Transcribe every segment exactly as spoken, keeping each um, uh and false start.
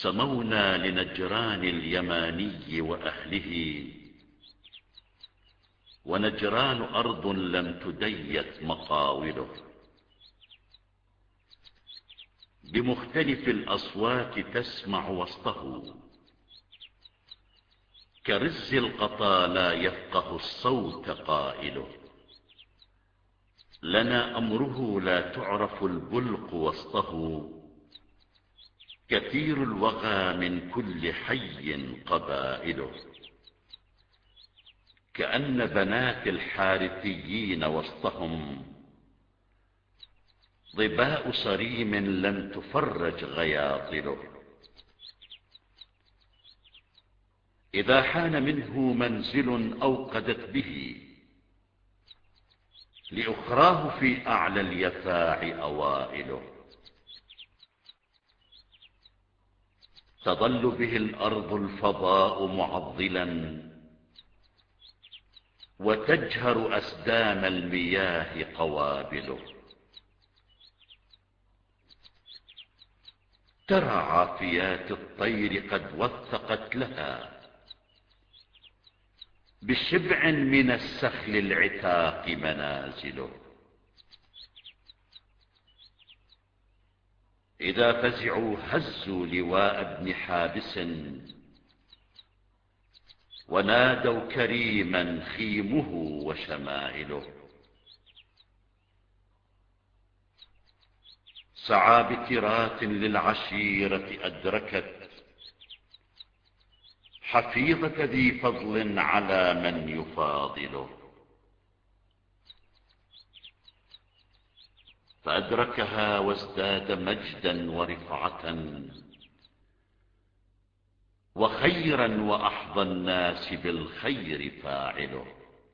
سمونا لنجران اليماني وأهله، ونجران أرض لم تديت مقاوله. بمختلف الأصوات تسمع وسطه، كرز القطا لا يفقه الصوت قائله. لنا أمره لا تعرف البلق وسطه، كثير الوغى من كل حي قبائله. كأن بنات الحارثيين وسطهم، ظباء صريم لم تفرج غياطله. إذا حان منه منزل أوقدت به، لأخراه في أعلى اليفاع أوائله. تظل به الأرض الفضاء معضلا، وتجهر أسدام المياه قوابله. ترى عافيات الطير قد وثقت لها، بشبع من السخل العتاق منازله. إذا فزعوا هزوا لواء ابن حابس، ونادوا كريما خيمه وشمائله. سعى بكرات للعشيرة أدركت، حفيظة ذي فضل على من يفاضله. فأدركها وازداد مجدا ورفعة، وخيرا وأحظى الناس بالخير فاعله.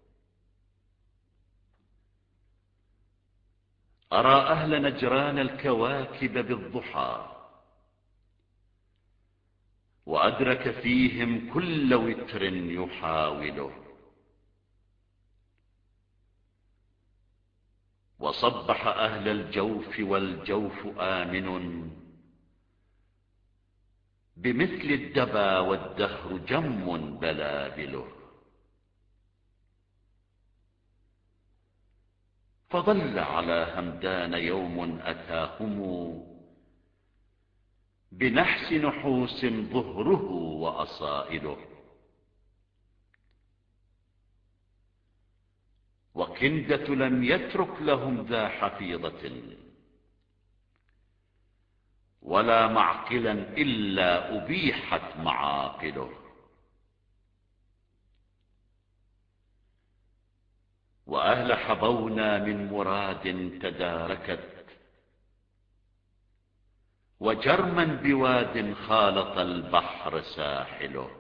أرى أهل نجران الكواكب بالضحى، وأدرك فيهم كل وتر يحاوله. وصبح أهل الجوف والجوف آمن، بمثل الدبا والدهر جم بلابله. فظل على همدان يوم أتاهم، بنحس نحوس ظهره وأصائله. وكندة لم يترك لهم ذا حفيظة، ولا معقلا إلا أبيحت معاقله. وأهل حبونا من مراد تداركت، وجرما بواد خالط البحر ساحله.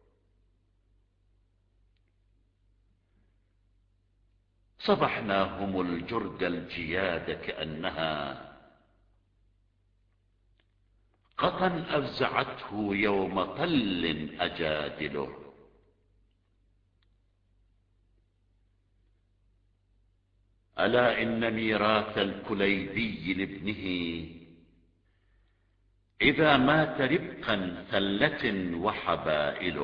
صبحناهم الجرد الجياد كأنها قطا أفزعته يوم طل أجادله. ألا إن ميراث الكليبي لابنه، إذا مات ربقا ثلة وحبائله.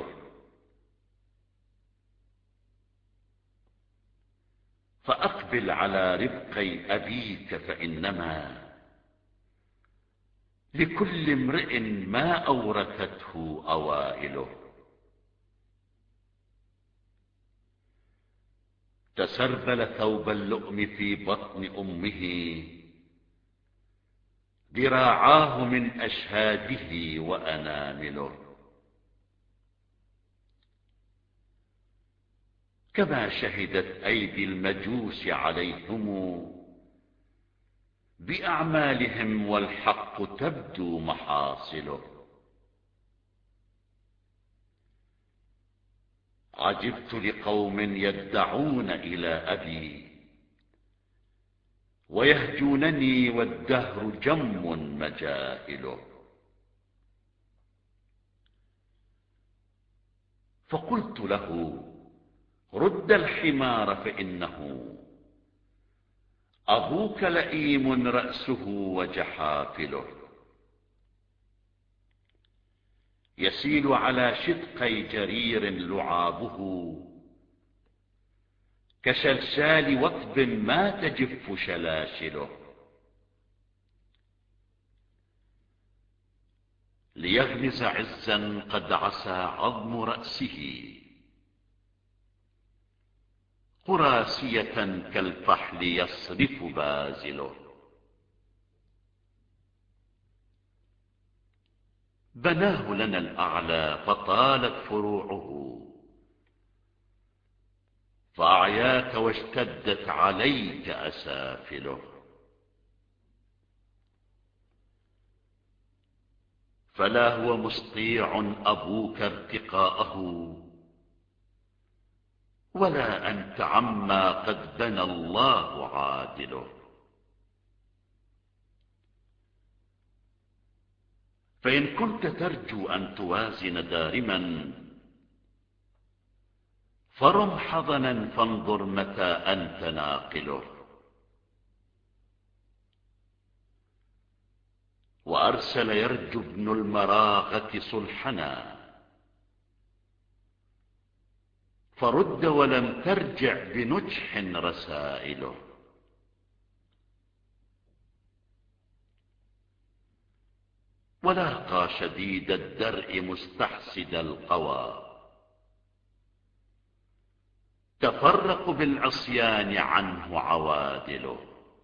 فأقبل على ربقي أبيك، فإنما لكل امرئ ما أورثته أوائله. تسربل ثوب اللؤم في بطن أمه، ذراعاه من أشهاده وأنامله. كما شهدت أيدي المجوس عليهم بأعمالهم، والحق تبدو محاصله. عجبت لقوم يدعون إلى أبي، ويهجونني والدهر جم مجاهله. فقلت له رد الحمار، فإنه أبوك لئيم رأسه وجحافله. يسيل على شدقي جرير لعابه كشلشال وطب ما تجف شلاشله. ليغمز عزا قد عسى عظم رأسه قراسية كالفحل يصرف بازله. بناه لنا الأعلى فطالت فروعه فأعياك واشتدت عليك أسافله. فلا هو مستطيع أبوك ارتقاءه ولا أنت عما قد بنى الله عادله. فإن كنت ترجو أن توازن دارما فرم حضنا فانظر متى أنت ناقله. وأرسل يرجو ابن المراغة صلحنا فرد ولم ترجع بنجح رسائله. ولاقى شديد الدرء مستحسد القوى تفرق بالعصيان عنه عوادله.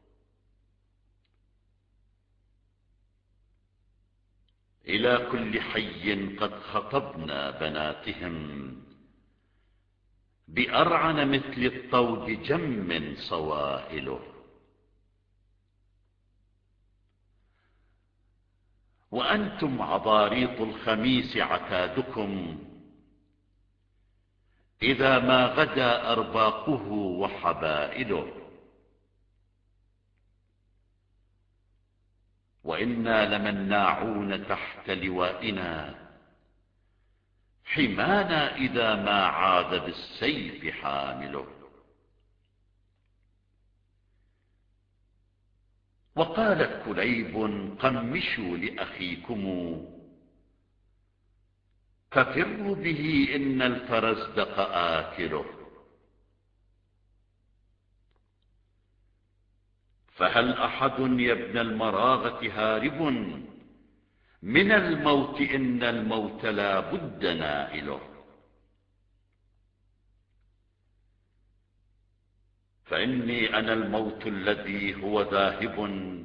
إلى كل حي قد خطبنا بناتهم بأرعن مثل الطود جم صواهله. وأنتم عباريط الخميس عتادكم إذا ما غدا أرباقه وحبائله. وإنا لمناعون تحت لوائنا حمانا إذا ما عاد بالسيف حامله. وقال كليب قمشوا لأخيكم ففروا به إن الفرزدق آكله. فهل أحد يا ابن المراغة هارب من الموت إن الموت لا بد نائله. فإني أنا الموت الذي هو ذاهب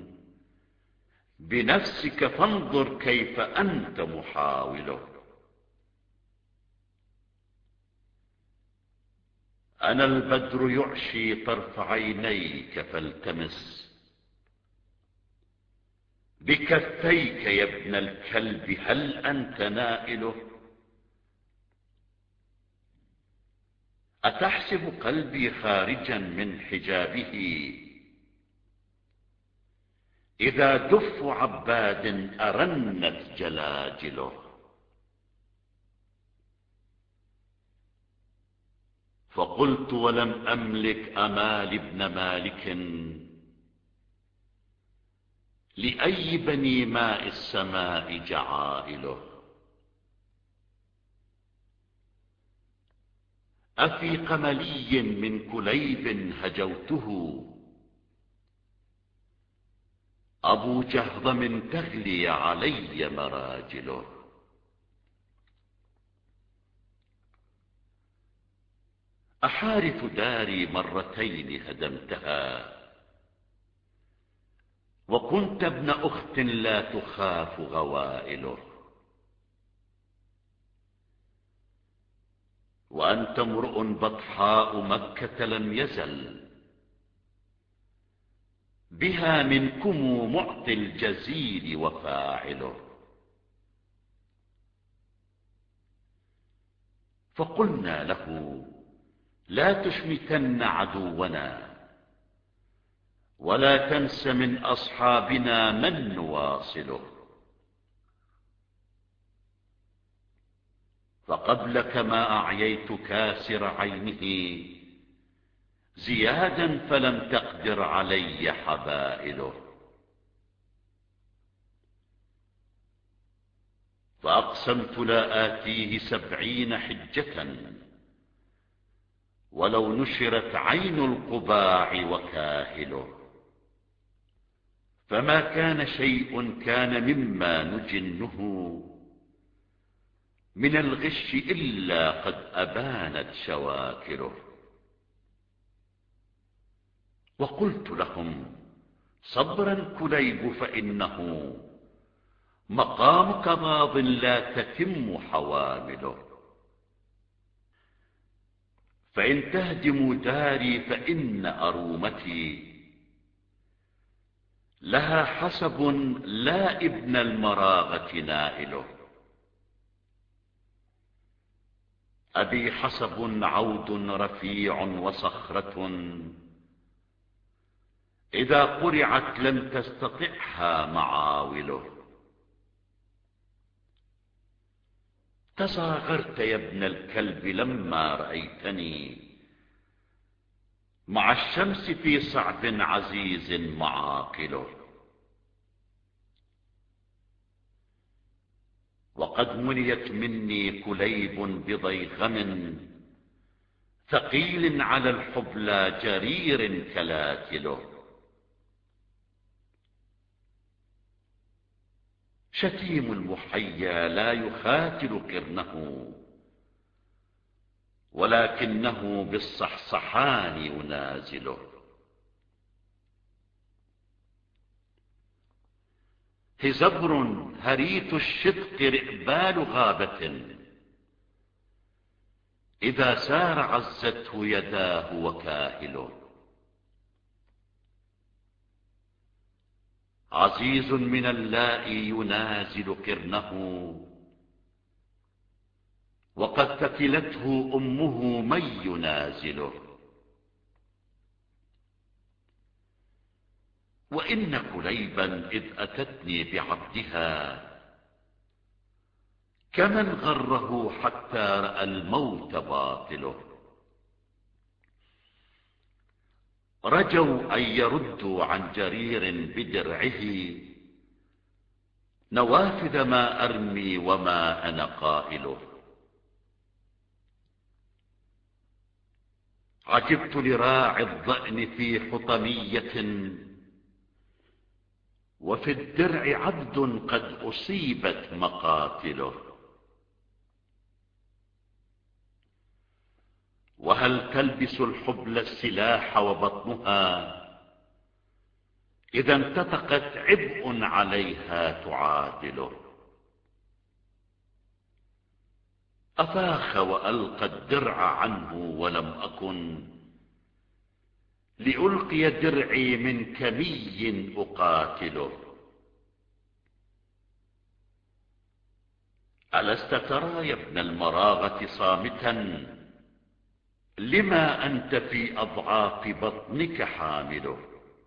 بنفسك فانظر كيف أنت محاوله. أنا البدر يعشي طرف عينيك فالتمس بكفيك يا ابن الكلب هل أنت نائله. أتحسب قلبي خارجا من حجابه إذا دف عباد أرنت جلاجله. فقلت ولم أملك أمال ابن مالك لأي بني ماء السماء جعائله. أفي قملي من كليب هجوته أبو جهضم تغلي علي مراجله. أحارث داري مرتين هدمتها وكنت ابن أخت لا تخاف غوائله. وأنت امرؤ بطحاء مكة لم يزل بها منكم معطي الجزيل وفاعله. فقلنا له لا تشمتن عدونا ولا تنس من أصحابنا من نواصله. فقبلك ما أعييت كاسر عينه زيادا فلم تقدر علي حبائله. فأقسمت لا آتيه سبعين حجة ولو نشرت عين القباع وكاهله. فما كان شيء كان مما نجنه من الغش إلا قد أبانت شواكله. وقلت لهم صبرا كليب فإنه مقامك غاض لا تتم حوامله. فإن تهدموا داري فإن أرومتي لها حسب لا ابن المراغة نائله. أبي حسب عود رفيع وصخرة إذا قرعت لم تستطعها معاوله. تصاغرت يا ابن الكلب لما رأيتني مع الشمس في صعب عزيز معاقله. وقد مليت مني كليب بضيغم ثقيل على الحبلى جرير كلاتله. شتيم المحيا لا يخاتل قرنه ولكنه بالصحصحان ينازله. هزبر هريت الشدق رئبال غابة إذا سار عزته يداه وكاهله. عزيز من اللاء ينازل قرنه وقد ثكلته أمه من ينازله. وإن كليبا إذ أتتني بعبدها كمن غره حتى رأى الموت باطله. رجوا أن يردوا عن جرير بدرعه نوافذ ما أرمي وما أنا قائله. عجبت لراعي الضأن في حطمية وفي الدرع عبد قد أصيبت مقاتله. وهل تلبس الحبل السلاح وبطنها إذا انتطقت عبء عليها تعادله. أفاخ وألقى الدرع عنه ولم أكن لألقي درعي من كمي أقاتله. ألست ترى يا ابن المراغة صامتا لما أنت في أضعاف بطنك حامله.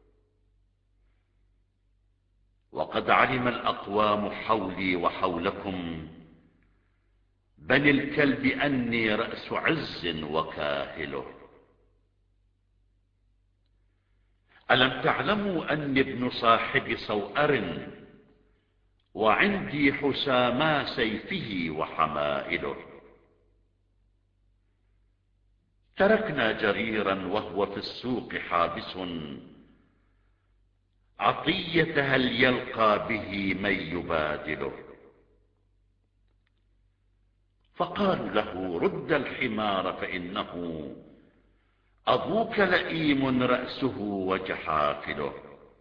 وقد علم الأقوام حولي وحولكم بني الكلب أني رأس عز وكاهله. ألم تعلموا أني ابن صاحب صوأر وعندي حساما سيفه وحمائله. تركنا جريرا وهو في السوق حابس عطية هل يلقى به من يبادله. فقالوا له رد الحمار فإنه أبوك لئيم رأسه وجحافله.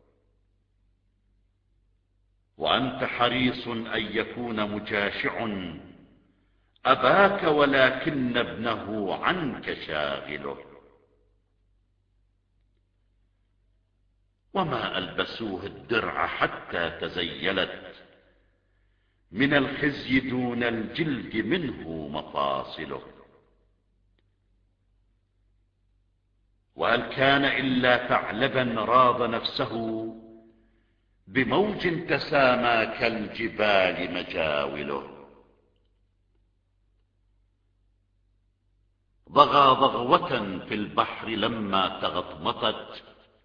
وأنت حريص أن يكون مجاشع أباك ولكن ابنه عنك شاغله. وما ألبسوه الدرع حتى تزيلت من الخزي دون الجلد منه مفاصله. وهل كان إلا ثعلبا راض نفسه بموج تسامى كالجبال مجاوله. ضغى ضغوة في البحر لما تغطمطت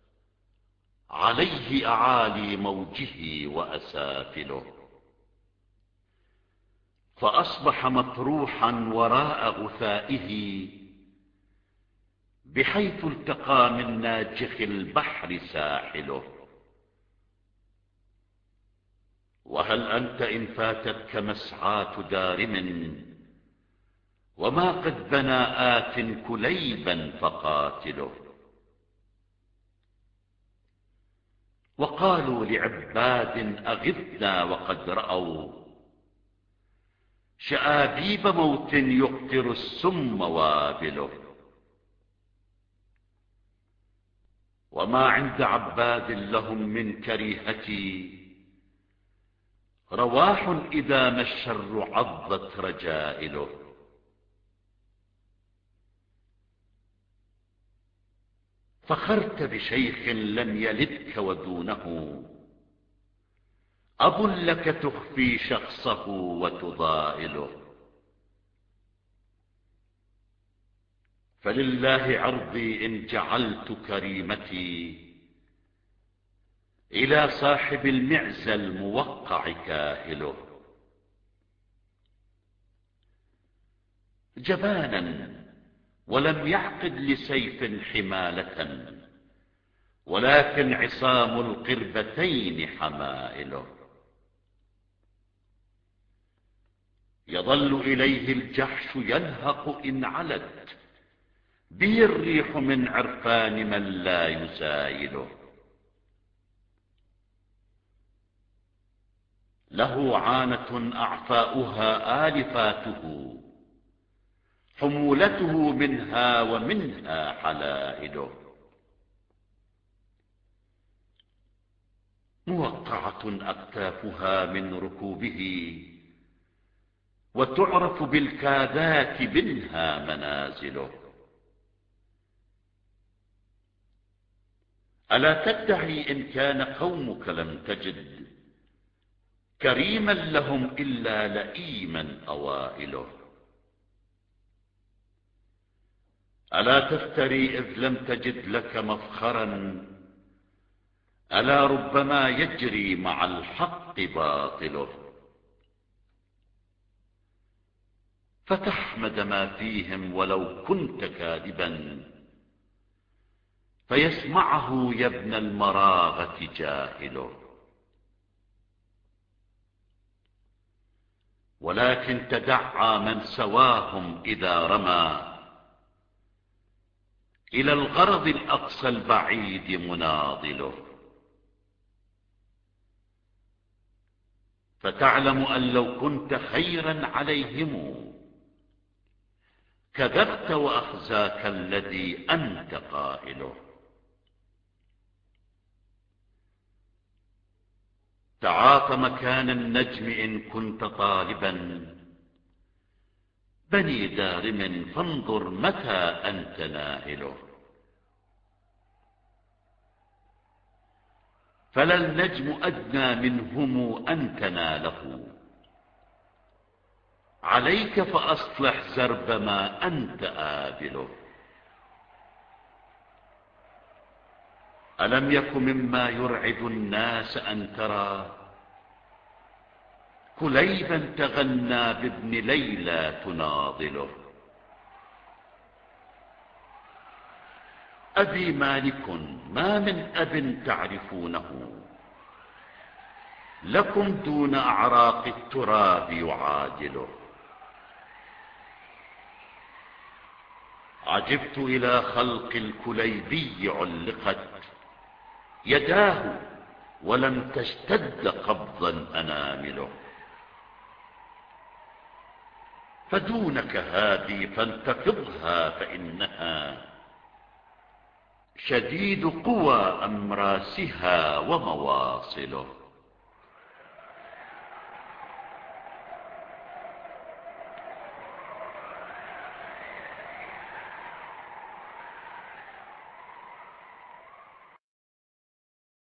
عليه أعالي موجه وأسافله. فأصبح مطروحا وراء غثائه، بحيث التقى من ناجخ البحر ساحله. وهل أنت إن فاتتك مسعاة دارم، وما قد بنى آت كليبا فقاتله. وقالوا لعباد أغثنا وقد رأوا شآبيب موت يقطر السم وابله. وما عند عباد لهم من كريهتي، رواح إذا ما الشر عضت رجائله. فخرت بشيخ لم يلدك ودونه، أب لك تخفي شخصه وتضائله. فلله عرضي إن جعلت كريمتي إلى صاحب المعزى الموقع كاهله. جبانا ولم يعقد لسيف حمالة، ولكن عصام القربتين حمائله. يظل إليه الجحش ينهق إن علت به الريح من عرفان من لا يسايله. له عانة أعفاؤها آلفاته، حمولته منها ومنها حلائله. موقعة أكتافها من ركوبه، وتعرف بالكادات منها منازله. ألا تدعي إن كان قومك لم تجد كريما لهم إلا لئيما أوائله. ألا تفتري إذ لم تجد لك مفخرا، ألا ربما يجري مع الحق باطله. فتحمد ما فيهم ولو كنت كاذبا، فيسمعه يا ابن المراغة جاهله. ولكن تدعى من سواهم إذا رمى إلى الغرض الأقصى البعيد مناضله. فتعلم أن لو كنت خيرا عليهم كذبت وأخزاك الذي أنت قائله. تعاط مكان النجم إن كنت طالبا بني دارم، فانظر متى أنت نائله. فلا النجم أدنى منهم أن تناله، عليك فأصلح زرب ما أنت آبله. ألم يك مما يرعب الناس أن ترى كليبا تغنى بابن ليلى تناضله. أبي مالك ما من أب تعرفونه، لكم دون أعراق التراب يعادله. عجبت إلى خلق الكليبي علقت يداه ولم تشتد قبضا أنامله. فدونك هذه فانتفضها، فإنها شديد قوى أمراسها ومواصله.